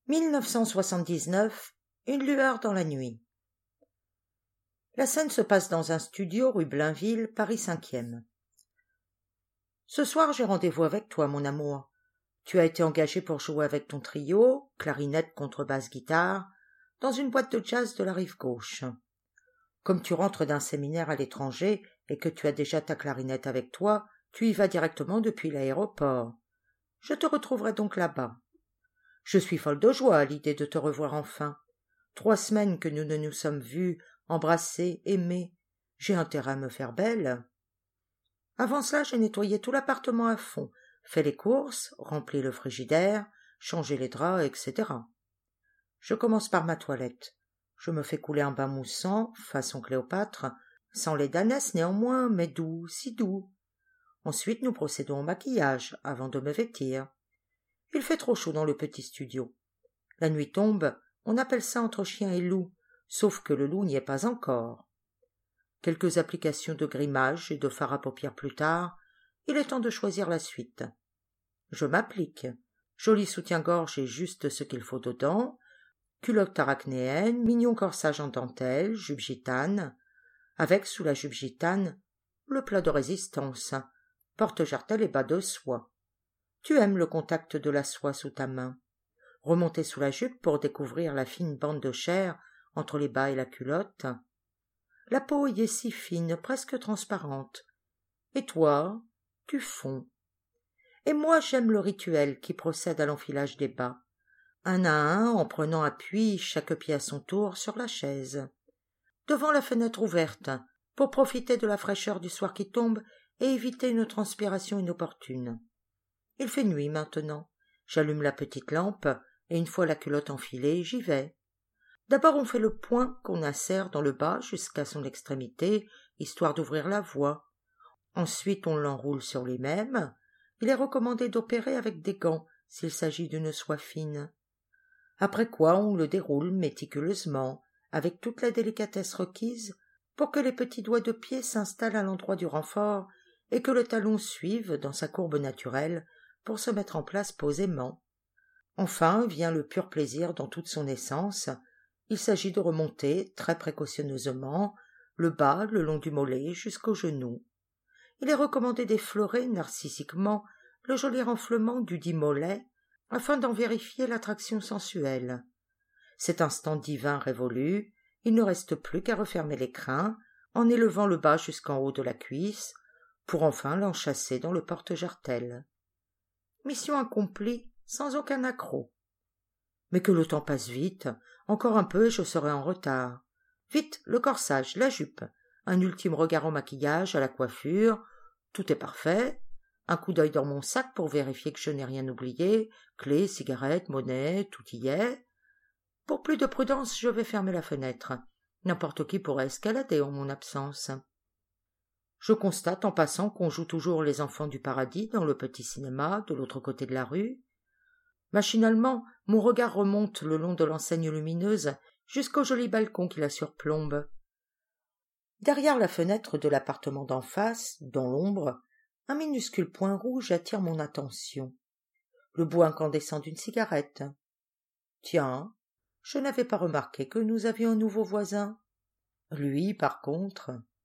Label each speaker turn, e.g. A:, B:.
A: 1979, une lueur dans la nuit. La scène se passe dans un studio rue Blainville, Paris 5e. Ce soir, j'ai rendez-vous avec toi, mon amour. Tu as été engagé pour jouer avec ton trio, clarinette, contrebasse, guitare, dans une boîte de jazz de la rive gauche. Comme tu rentres d'un séminaire à l'étranger et que tu as déjà ta clarinette avec toi, tu y vas directement depuis l'aéroport. Je te retrouverai donc là-bas. Je suis folle de joie à l'idée de te revoir enfin. 3 semaines que nous ne nous sommes vus, embrassés, aimés. J'ai intérêt à me faire belle. Avant cela, j'ai nettoyé tout l'appartement à fond, fait les courses, rempli le frigidaire, changé les draps, etc. Je commence par ma toilette. Je me fais couler un bain moussant, façon Cléopâtre, sans lait d'ânesse néanmoins, mais doux, si doux. Ensuite, nous procédons au maquillage, avant de me vêtir. Il fait trop chaud dans le petit studio. La nuit tombe, on appelle ça entre chien et loup, sauf que le loup n'y est pas encore. Quelques applications de grimage et de fard à paupières plus tard, il est temps de choisir la suite. Je m'applique. Joli soutien-gorge et juste ce qu'il faut dedans, culotte arachnéenne, mignon corsage en dentelle, jupe gitane, avec sous la jupe gitane le plat de résistance, porte-jartel et bas de soie. Tu aimes le contact de la soie sous ta main. Remonter sous la jupe pour découvrir la fine bande de chair entre les bas et la culotte. La peau y est si fine, presque transparente. Et toi, tu fonds. Et moi, j'aime le rituel qui procède à l'enfilage des bas, un à un, en prenant appui, chaque pied à son tour, sur la chaise. Devant la fenêtre ouverte, pour profiter de la fraîcheur du soir qui tombe et éviter une transpiration inopportune. Il fait nuit maintenant. J'allume la petite lampe, et une fois la culotte enfilée, j'y vais. D'abord on fait le point qu'on insère dans le bas jusqu'à son extrémité, histoire d'ouvrir la voie. Ensuite on l'enroule sur lui-même. Il est recommandé d'opérer avec des gants, s'il s'agit d'une soie fine. Après quoi on le déroule méticuleusement, avec toute la délicatesse requise, pour que les petits doigts de pied s'installent à l'endroit du renfort et que le talon suive dans sa courbe naturelle pour se mettre en place posément. Enfin vient le pur plaisir dans toute son essence. Il s'agit de remonter, très précautionneusement, le bas le long du mollet jusqu'au genou. Il est recommandé d'effleurer narcissiquement le joli renflement du dit mollet afin d'en vérifier l'attraction sensuelle. Cet instant divin révolu, il ne reste plus qu'à refermer les crins en élevant le bas jusqu'en haut de la cuisse pour enfin l'enchasser dans le porte-jartel. Mission accomplie sans aucun accroc. Mais que le temps passe vite, encore un peu et je serai en retard. Vite, le corsage, la jupe, un ultime regard au maquillage, à la coiffure, tout est parfait, un coup d'œil dans mon sac pour vérifier que je n'ai rien oublié, clés, cigarettes, monnaie, tout y est. Pour plus de prudence, je vais fermer la fenêtre. N'importe qui pourrait escalader en mon absence. Je constate en passant qu'on joue toujours Les Enfants du Paradis dans le petit cinéma de l'autre côté de la rue. Machinalement, mon regard remonte le long de l'enseigne lumineuse jusqu'au joli balcon qui la surplombe. Derrière la fenêtre de l'appartement d'en face, dans l'ombre, un minuscule point rouge attire mon attention. Le bout incandescent d'une cigarette. Tiens, je n'avais pas remarqué que nous avions un nouveau voisin. Lui, par contre,